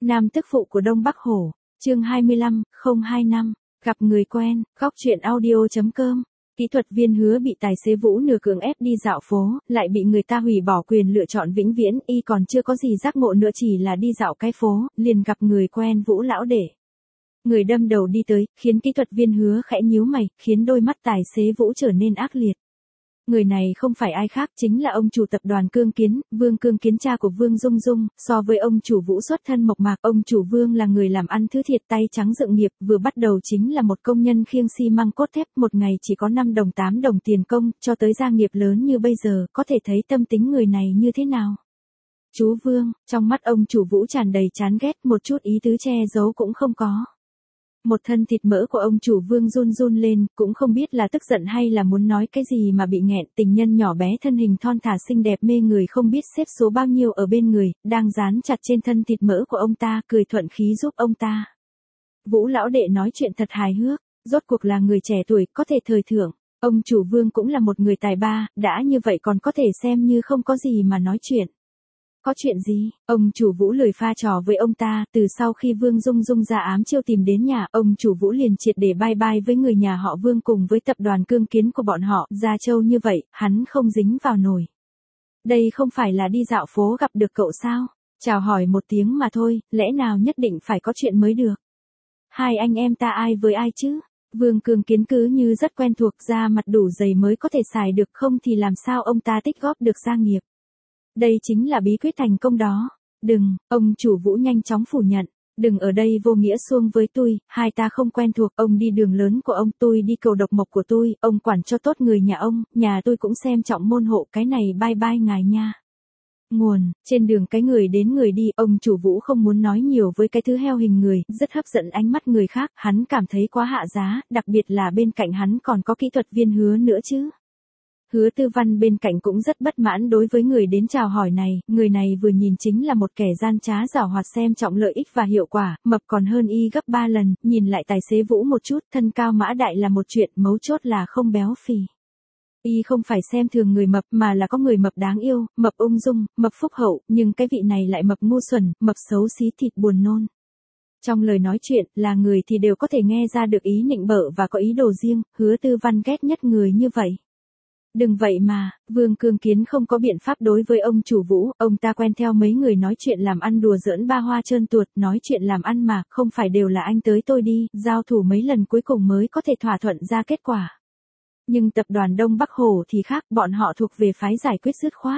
Nam tức phụ của Đông Bắc Hổ, chương 25, 025, gặp người quen, góc truyện audio.com. Kỹ thuật viên Hứa bị tài xế Vũ nửa cưỡng ép đi dạo phố, lại bị người ta hủy bỏ quyền lựa chọn vĩnh viễn, y còn chưa có gì giác ngộ nữa, chỉ là đi dạo cái phố, liền gặp người quen Vũ lão đệ. Người đâm đầu đi tới, khiến kỹ thuật viên Hứa khẽ nhíu mày, khiến đôi mắt tài xế Vũ trở nên ác liệt. Người này không phải ai khác, chính là ông chủ tập đoàn Cương Kiến, Vương Cương Kiến, cha của Vương Dung Dung. So với ông chủ Vũ xuất thân mộc mạc, ông chủ Vương là người làm ăn thứ thiệt, tay trắng dựng nghiệp, vừa bắt đầu chính là một công nhân khiêng xi măng cốt thép, một ngày chỉ có 5 đồng 8 đồng tiền công, cho tới gia nghiệp lớn như bây giờ, có thể thấy tâm tính người này như thế nào. Chú Vương, trong mắt ông chủ Vũ tràn đầy chán ghét, một chút ý tứ che giấu cũng không có. Một thân thịt mỡ của ông chủ Vương run run lên, cũng không biết là tức giận hay là muốn nói cái gì mà bị nghẹn. Tình nhân nhỏ bé thân hình thon thả xinh đẹp mê người không biết xếp số bao nhiêu ở bên người, đang dán chặt trên thân thịt mỡ của ông ta, cười thuận khí giúp ông ta. Vũ lão đệ nói chuyện thật hài hước, rốt cuộc là người trẻ tuổi, có thể thời thượng. Ông chủ Vương cũng là một người tài ba, đã như vậy còn có thể xem như không có gì mà nói chuyện. Có chuyện gì? Ông chủ Vũ lười pha trò với ông ta, từ sau khi Vương Dung Dung ra ám chiêu tìm đến nhà, ông chủ Vũ liền triệt để bye bye với người nhà họ Vương cùng với tập đoàn Cương Kiến của bọn họ, Gia Châu như vậy, hắn không dính vào nổi. Đây không phải là đi dạo phố gặp được cậu sao? Chào hỏi một tiếng mà thôi, lẽ nào nhất định phải có chuyện mới được? Hai anh em ta ai với ai chứ? Vương Cương Kiến cứ như rất quen thuộc, da mặt đủ dày mới có thể xài được, không thì làm sao ông ta tích góp được gia nghiệp. Đây chính là bí quyết thành công đó. Đừng, ông chủ Vũ nhanh chóng phủ nhận. Đừng ở đây vô nghĩa xuông với tôi, hai ta không quen thuộc. Ông đi đường lớn của ông, tôi đi cầu độc mộc của tôi, ông quản cho tốt người nhà ông, nhà tôi cũng xem trọng môn hộ, cái này bye bye ngài nha. Nguồn, trên đường cái người đến người đi, ông chủ Vũ không muốn nói nhiều với cái thứ heo hình người, rất hấp dẫn ánh mắt người khác, hắn cảm thấy quá hạ giá, đặc biệt là bên cạnh hắn còn có kỹ thuật viên Hứa nữa chứ. Hứa Tư Văn bên cạnh cũng rất bất mãn đối với người đến chào hỏi này, người này vừa nhìn chính là một kẻ gian trá giảo hoạt, xem trọng lợi ích và hiệu quả, mập còn hơn y gấp 3 lần, nhìn lại tài xế Vũ một chút, thân cao mã đại là một chuyện, mấu chốt là không béo phì. Y không phải xem thường người mập mà là có người mập đáng yêu, mập ung dung, mập phúc hậu, nhưng cái vị này lại mập ngu xuẩn, mập xấu xí thịt buồn nôn. Trong lời nói chuyện, là người thì đều có thể nghe ra được ý nịnh bợ và có ý đồ riêng, Hứa Tư Văn ghét nhất người như vậy. Đừng vậy mà, Vương Cương Kiến không có biện pháp đối với ông chủ Vũ, ông ta quen theo mấy người nói chuyện làm ăn đùa giỡn ba hoa trơn tuột, nói chuyện làm ăn mà, không phải đều là anh tới tôi đi, giao thủ mấy lần cuối cùng mới có thể thỏa thuận ra kết quả. Nhưng tập đoàn Đông Bắc Hổ thì khác, bọn họ thuộc về phái giải quyết dứt khoát.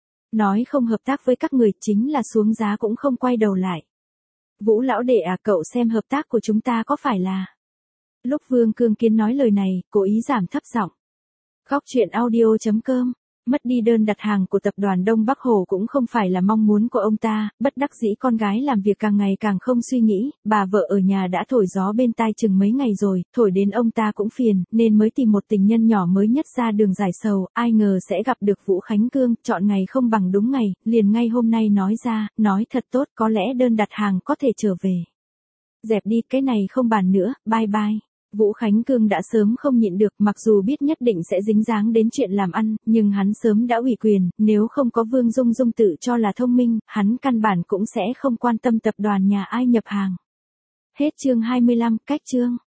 Nói không hợp tác với các người, chính là xuống giá cũng không quay đầu lại. Vũ lão đệ à, cậu xem hợp tác của chúng ta có phải là... Lúc Vương Cương Kiến nói lời này, cố ý giảm thấp giọng. Góc truyện audio.com. Mất đi đơn đặt hàng của tập đoàn Đông Bắc Hổ cũng không phải là mong muốn của ông ta, bất đắc dĩ con gái làm việc càng ngày càng không suy nghĩ, bà vợ ở nhà đã thổi gió bên tai chừng mấy ngày rồi, thổi đến ông ta cũng phiền, nên mới tìm một tình nhân nhỏ mới nhất ra đường giải sầu, ai ngờ sẽ gặp được Vũ Khánh Cương, chọn ngày không bằng đúng ngày, liền ngay hôm nay nói ra, nói thật tốt, có lẽ đơn đặt hàng có thể trở về. Dẹp đi, cái này không bàn nữa, bye bye. Vũ Khánh Cương đã sớm không nhịn được, mặc dù biết nhất định sẽ dính dáng đến chuyện làm ăn, nhưng hắn sớm đã ủy quyền, nếu không có Vương Dung Dung tự cho là thông minh, hắn căn bản cũng sẽ không quan tâm tập đoàn nhà ai nhập hàng. Hết chương 25, cách chương.